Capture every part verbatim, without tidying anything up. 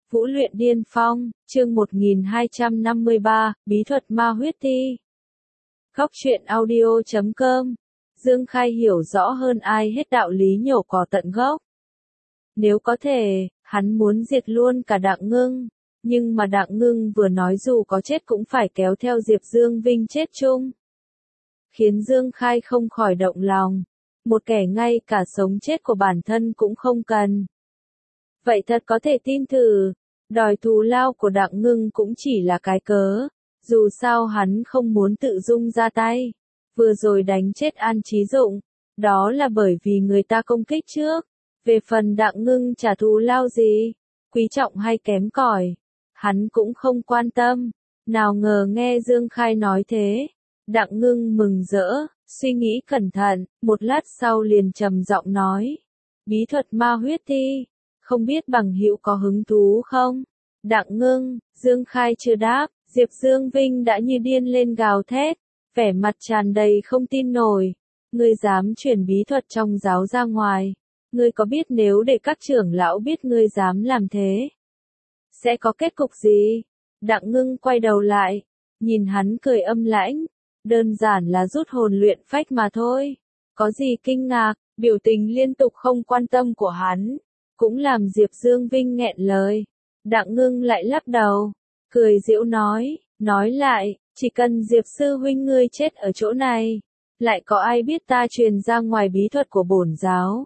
Vũ luyện điên phong, chương một nghìn hai trăm năm mươi ba, bí thuật ma huyết ti. Góc truyện audio chấm com. Dương Khai hiểu rõ hơn ai hết đạo lý nhổ cỏ tận gốc. Nếu có thể, hắn muốn diệt luôn cả Đặng Ngưng, nhưng mà Đặng Ngưng vừa nói dù có chết cũng phải kéo theo Diệp Dương Vinh chết chung. Khiến Dương Khai không khỏi động lòng, một kẻ ngay cả sống chết của bản thân cũng không cần. Vậy thật có thể tin thử, đòi thù lao của Đặng Ngưng cũng chỉ là cái cớ, dù sao hắn không muốn tự dung ra tay. Vừa rồi đánh chết An Chí Dụng, đó là bởi vì người ta công kích trước. Về phần Đặng Ngưng trả thù lao gì, quý trọng hay kém cỏi, hắn cũng không quan tâm. Nào ngờ nghe Dương Khai nói thế, Đặng Ngưng mừng rỡ, suy nghĩ cẩn thận, một lát sau liền trầm giọng nói: bí thuật ma huyết ti, không biết bằng hữu có hứng thú không? Đặng Ngưng, Dương Khai chưa đáp, Diệp Dương Vinh đã như điên lên gào thét, vẻ mặt tràn đầy không tin nổi. Ngươi dám truyền bí thuật trong giáo ra ngoài, ngươi có biết nếu để các trưởng lão biết ngươi dám làm thế, sẽ có kết cục gì? Đặng Ngưng quay đầu lại, nhìn hắn cười âm lãnh, đơn giản là rút hồn luyện phách mà thôi. Có gì kinh ngạc, biểu tình liên tục không quan tâm của hắn, cũng làm Diệp Dương Vinh nghẹn lời. Đặng Ngưng lại lắc đầu, cười giễu nói, nói lại, chỉ cần Diệp sư huynh ngươi chết ở chỗ này, lại có ai biết ta truyền ra ngoài bí thuật của bổn giáo.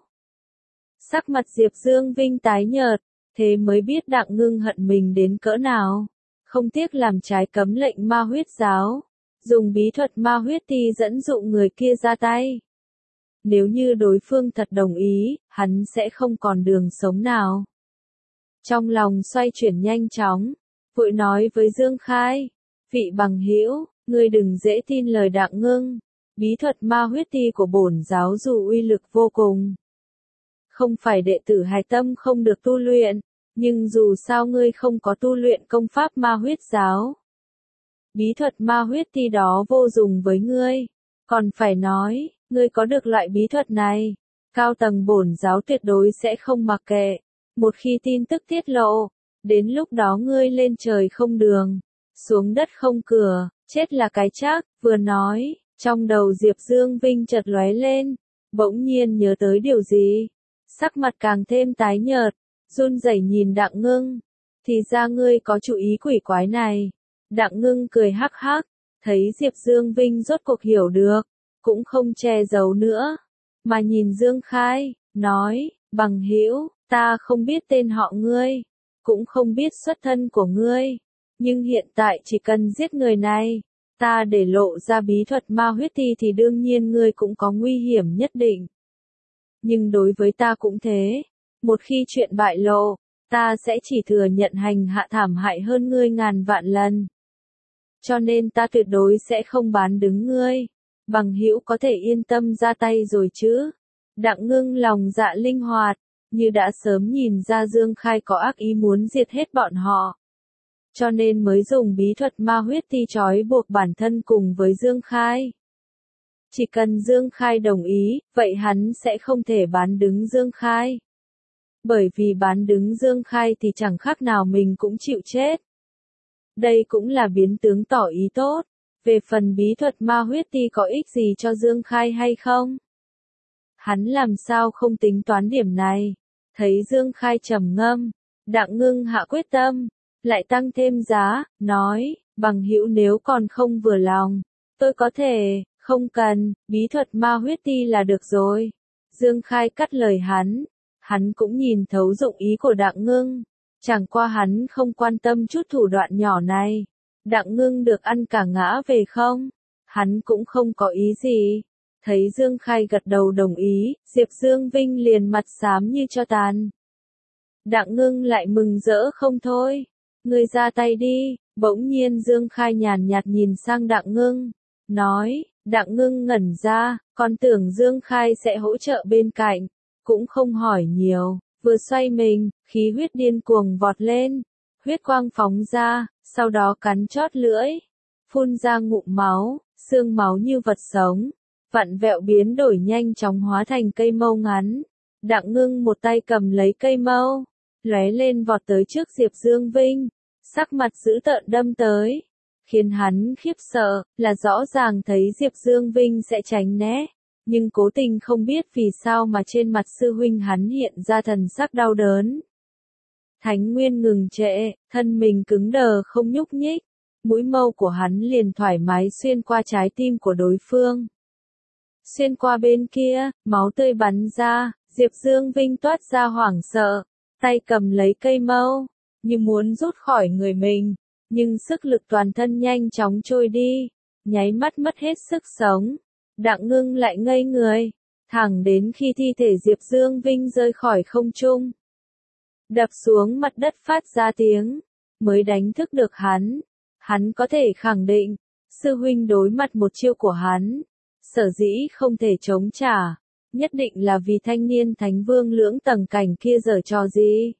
Sắc mặt Diệp Dương Vinh tái nhợt, thế mới biết Đặng Ngưng hận mình đến cỡ nào, không tiếc làm trái cấm lệnh ma huyết giáo, dùng bí thuật ma huyết ti dẫn dụ người kia ra tay. Nếu như đối phương thật đồng ý, hắn sẽ không còn đường sống nào. Trong lòng xoay chuyển nhanh chóng, vội nói với Dương Khai, vị bằng hữu, ngươi đừng dễ tin lời Đặng Ngưng, bí thuật ma huyết ti của bổn giáo dù uy lực vô cùng, không phải đệ tử hài tâm không được tu luyện, nhưng dù sao ngươi không có tu luyện công pháp ma huyết giáo. Bí thuật ma huyết ti đó vô dụng với ngươi, còn phải nói, ngươi có được loại bí thuật này, cao tầng bổn giáo tuyệt đối sẽ không mặc kệ. Một khi tin tức tiết lộ, đến lúc đó ngươi lên trời không đường, xuống đất không cửa, chết là cái chắc. Vừa nói, trong đầu Diệp Dương Vinh chợt lóe lên, bỗng nhiên nhớ tới điều gì, sắc mặt càng thêm tái nhợt, run rẩy nhìn Đặng Ngưng. Thì ra ngươi có chủ ý quỷ quái này. Đặng Ngưng cười hắc hắc, thấy Diệp Dương Vinh rốt cuộc hiểu được, cũng không che giấu nữa, mà nhìn Dương Khai, nói, bằng hữu, ta không biết tên họ ngươi, cũng không biết xuất thân của ngươi, nhưng hiện tại chỉ cần giết người này, ta để lộ ra bí thuật ma huyết ti thì đương nhiên ngươi cũng có nguy hiểm nhất định. Nhưng đối với ta cũng thế, một khi chuyện bại lộ, ta sẽ chỉ thừa nhận hành hạ thảm hại hơn ngươi ngàn vạn lần. Cho nên ta tuyệt đối sẽ không bán đứng ngươi. Bằng hữu có thể yên tâm ra tay rồi chứ? Đặng Ngưng lòng dạ linh hoạt, như đã sớm nhìn ra Dương Khai có ác ý muốn diệt hết bọn họ, cho nên mới dùng bí thuật ma huyết ti trói buộc bản thân cùng với Dương Khai. Chỉ cần Dương Khai đồng ý, vậy hắn sẽ không thể bán đứng Dương Khai. Bởi vì bán đứng Dương Khai thì chẳng khác nào mình cũng chịu chết. Đây cũng là biến tướng tỏ ý tốt. Về phần bí thuật ma huyết ti có ích gì cho Dương Khai hay không? Hắn làm sao không tính toán điểm này? Thấy Dương Khai trầm ngâm, Đặng Ngưng hạ quyết tâm, lại tăng thêm giá, nói, bằng hữu nếu còn không vừa lòng, tôi có thể, không cần, bí thuật ma huyết ti là được rồi. Dương Khai cắt lời hắn, hắn cũng nhìn thấu dụng ý của Đặng Ngưng, chẳng qua hắn không quan tâm chút thủ đoạn nhỏ này. Đặng Ngưng được ăn cả ngã về không? Hắn cũng không có ý gì. Thấy Dương Khai gật đầu đồng ý, Diệp Dương Vinh liền mặt xám như cho tàn. Đặng Ngưng lại mừng rỡ không thôi. Ngươi ra tay đi. Bỗng nhiên Dương Khai nhàn nhạt nhìn sang Đặng Ngưng, nói, Đặng Ngưng ngẩn ra, còn tưởng Dương Khai sẽ hỗ trợ bên cạnh, cũng không hỏi nhiều, vừa xoay mình, khí huyết điên cuồng vọt lên, huyết quang phóng ra, sau đó cắn chót lưỡi, phun ra ngụm máu, xương máu như vật sống, vặn vẹo biến đổi nhanh chóng hóa thành cây mâu ngắn. Đặng Ngưng một tay cầm lấy cây mâu, lóe lên vọt tới trước Diệp Dương Vinh, sắc mặt dữ tợn đâm tới, khiến hắn khiếp sợ, là rõ ràng thấy Diệp Dương Vinh sẽ tránh né, nhưng cố tình không biết vì sao mà trên mặt sư huynh hắn hiện ra thần sắc đau đớn. Thánh Nguyên ngừng trệ, thân mình cứng đờ không nhúc nhích, mũi mâu của hắn liền thoải mái xuyên qua trái tim của đối phương. Xuyên qua bên kia, máu tươi bắn ra, Diệp Dương Vinh toát ra hoảng sợ, tay cầm lấy cây mâu, như muốn rút khỏi người mình, nhưng sức lực toàn thân nhanh chóng trôi đi, nháy mắt mất hết sức sống. Đặng Ngưng lại ngây người, thẳng đến khi thi thể Diệp Dương Vinh rơi khỏi không trung, đập xuống mặt đất phát ra tiếng, mới đánh thức được hắn. Hắn có thể khẳng định, sư huynh đối mặt một chiêu của hắn, sở dĩ không thể chống trả, nhất định là vì thanh niên thánh vương lưỡng tầng cảnh kia giở trò gì.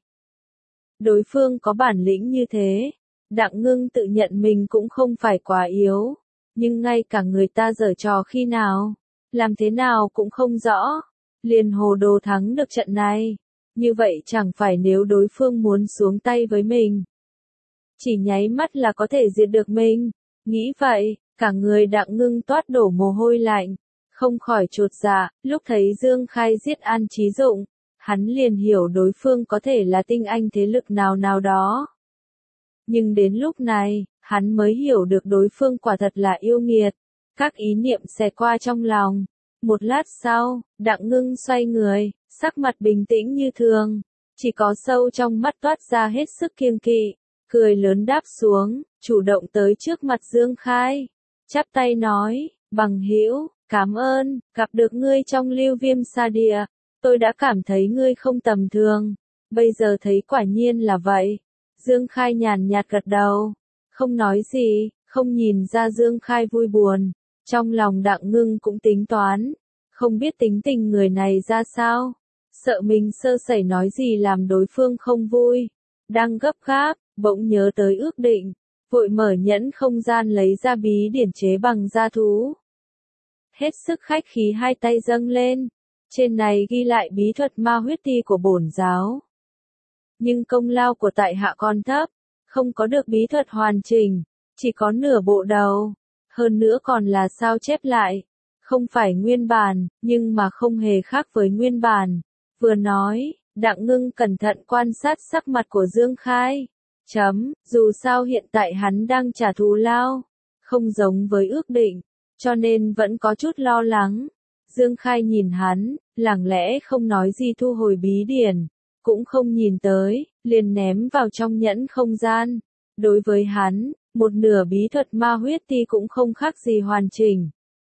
Đối phương có bản lĩnh như thế, Đặng Ngưng tự nhận mình cũng không phải quá yếu, nhưng ngay cả người ta giở trò khi nào, làm thế nào cũng không rõ, liền hồ đồ thắng được trận này. Như vậy chẳng phải nếu đối phương muốn xuống tay với mình, chỉ nháy mắt là có thể diệt được mình. Nghĩ vậy, cả người Đặng Ngưng toát đổ mồ hôi lạnh, không khỏi chột dạ. Lúc thấy Dương Khai giết An Chí Dụng, hắn liền hiểu đối phương có thể là tinh anh thế lực nào nào đó. Nhưng đến lúc này, hắn mới hiểu được đối phương quả thật là yêu nghiệt. Các ý niệm xẹt qua trong lòng. Một lát sau, Đặng Ngưng xoay người, sắc mặt bình tĩnh như thường, chỉ có sâu trong mắt toát ra hết sức kiêng kỵ, cười lớn đáp xuống, chủ động tới trước mặt Dương Khai, chắp tay nói, bằng hữu, cảm ơn, gặp được ngươi trong Lưu Viêm Sa Địa, tôi đã cảm thấy ngươi không tầm thường, bây giờ thấy quả nhiên là vậy. Dương Khai nhàn nhạt gật đầu, không nói gì, không nhìn ra Dương Khai vui buồn, trong lòng Đặng Ngưng cũng tính toán, không biết tính tình người này ra sao, sợ mình sơ sẩy nói gì làm đối phương không vui, đang gấp gáp, bỗng nhớ tới ước định, vội mở nhẫn không gian lấy ra bí điển chế bằng da thú. Hết sức khách khí hai tay dâng lên, trên này ghi lại bí thuật ma huyết ti của bổn giáo. Nhưng công lao của tại hạ còn thấp, không có được bí thuật hoàn chỉnh, chỉ có nửa bộ đầu, hơn nữa còn là sao chép lại, không phải nguyên bản, nhưng mà không hề khác với nguyên bản. Vừa nói, Đặng Ngưng cẩn thận quan sát sắc mặt của Dương Khai. Chấm, dù sao hiện tại hắn đang trả thù lao, không giống với ước định, cho nên vẫn có chút lo lắng. Dương Khai nhìn hắn, lặng lẽ không nói gì thu hồi bí điển, cũng không nhìn tới, liền ném vào trong nhẫn không gian. Đối với hắn, một nửa bí thuật ma huyết ti cũng không khác gì hoàn chỉnh.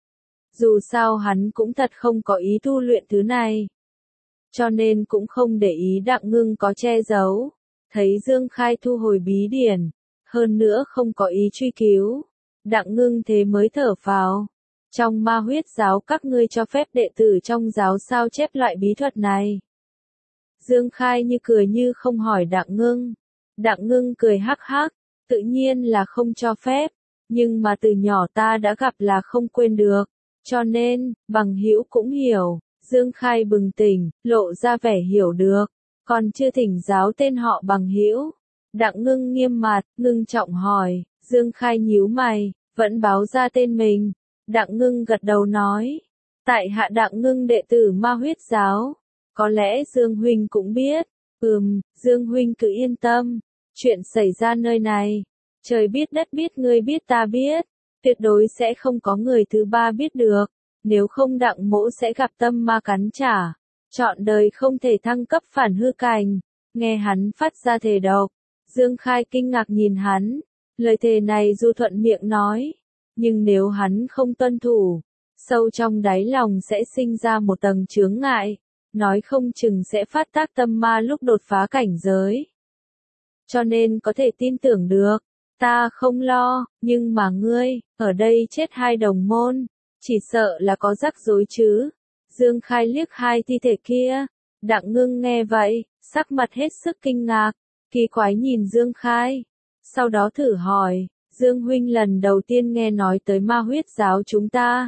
Dù sao hắn cũng thật không có ý tu luyện thứ này, cho nên cũng không để ý Đặng Ngưng có che giấu. Thấy Dương Khai thu hồi bí điển, hơn nữa không có ý truy cứu, Đặng Ngưng thế mới thở phào. Trong ma huyết giáo các ngươi cho phép đệ tử trong giáo sao chép loại bí thuật này? Dương Khai như cười như không hỏi Đặng Ngưng. Đặng Ngưng cười hắc hắc, tự nhiên là không cho phép, nhưng mà từ nhỏ ta đã gặp là không quên được, cho nên, bằng hữu cũng hiểu. Dương Khai bừng tỉnh, lộ ra vẻ hiểu được, còn chưa thỉnh giáo tên họ bằng hữu. Đặng Ngưng nghiêm mặt, ngưng trọng hỏi, Dương Khai nhíu mày, vẫn báo ra tên mình. Đặng Ngưng gật đầu nói, tại hạ Đặng Ngưng đệ tử ma huyết giáo, có lẽ Dương Huynh cũng biết. Ừm, Dương Huynh cứ yên tâm, chuyện xảy ra nơi này, trời biết đất biết ngươi biết ta biết, tuyệt đối sẽ không có người thứ ba biết được, nếu không Đặng mỗ sẽ gặp tâm ma cắn trả, trọn đời không thể thăng cấp phản hư cảnh. Nghe hắn phát ra thề độc, Dương Khai kinh ngạc nhìn hắn, lời thề này dù thuận miệng nói, nhưng nếu hắn không tuân thủ, sâu trong đáy lòng sẽ sinh ra một tầng chướng ngại, nói không chừng sẽ phát tác tâm ma lúc đột phá cảnh giới. Cho nên có thể tin tưởng được, ta không lo, nhưng mà ngươi, ở đây chết hai đồng môn, chỉ sợ là có rắc rối chứ. Dương Khai liếc hai thi thể kia, Đặng Ngưng nghe vậy, sắc mặt hết sức kinh ngạc, kỳ quái nhìn Dương Khai, sau đó thử hỏi, Dương Huynh lần đầu tiên nghe nói tới ma huyết giáo chúng ta.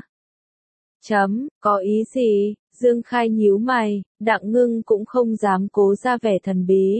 Chấm, có ý gì? Dương Khai nhíu mày, Đặng Ngưng cũng không dám cố ra vẻ thần bí,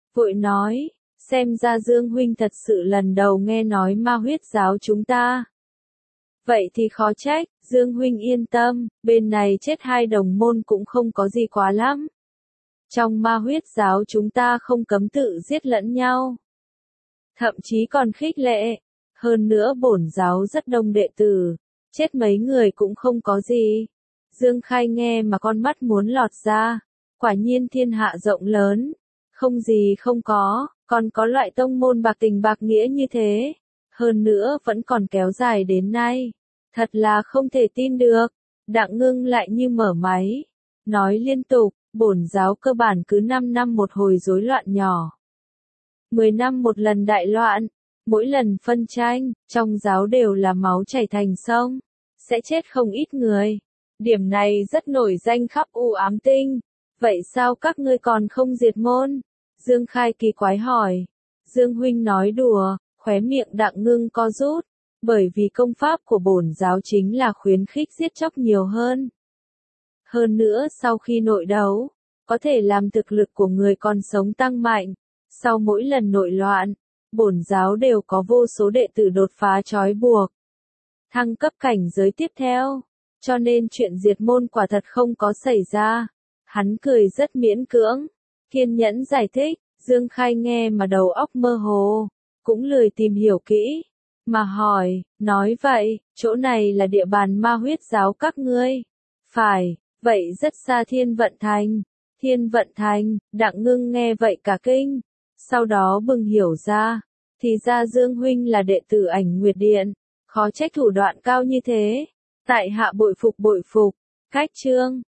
vội nói, xem ra Dương huynh thật sự lần đầu nghe nói ma huyết giáo chúng ta. Vậy thì khó trách, Dương huynh yên tâm, bên này chết hai đồng môn cũng không có gì quá lắm. Trong ma huyết giáo chúng ta không cấm tự giết lẫn nhau. Thậm chí còn khích lệ. Hơn nữa bổn giáo rất đông đệ tử, chết mấy người cũng không có gì. Dương Khai nghe mà con mắt muốn lọt ra. Quả nhiên thiên hạ rộng lớn. Không gì không có, còn có loại tông môn bạc tình bạc nghĩa như thế. Hơn nữa vẫn còn kéo dài đến nay. Thật là không thể tin được. Đặng Ngưng lại như mở máy. Nói liên tục, bổn giáo cơ bản cứ năm năm một hồi rối loạn nhỏ. mười năm một lần đại loạn. Mỗi lần phân tranh, trong giáo đều là máu chảy thành sông. Sẽ chết không ít người. Điểm này rất nổi danh khắp u ám tinh. Vậy sao các ngươi còn không diệt môn? Dương Khai kỳ quái hỏi. Dương huynh nói đùa, khóe miệng Đặng Ngưng co rút. Bởi vì công pháp của bổn giáo chính là khuyến khích giết chóc nhiều hơn. Hơn nữa sau khi nội đấu, có thể làm thực lực của người còn sống tăng mạnh. Sau mỗi lần nội loạn, bổn giáo đều có vô số đệ tử đột phá trói buộc. Thăng cấp cảnh giới tiếp theo. Cho nên chuyện diệt môn quả thật không có xảy ra. Hắn cười rất miễn cưỡng. Kiên nhẫn giải thích. Dương Khai nghe mà đầu óc mơ hồ. Cũng lười tìm hiểu kỹ. Mà hỏi, nói vậy, chỗ này là địa bàn ma huyết giáo các ngươi. Phải, vậy rất xa Thiên Vận Thành. Thiên Vận Thành, Đặng Ngưng nghe vậy cả kinh. Sau đó bừng hiểu ra. Thì ra Dương huynh là đệ tử Ảnh Nguyệt Điện. Khó trách thủ đoạn cao như thế. Tại hạ bội phục bội phục. Cách chương.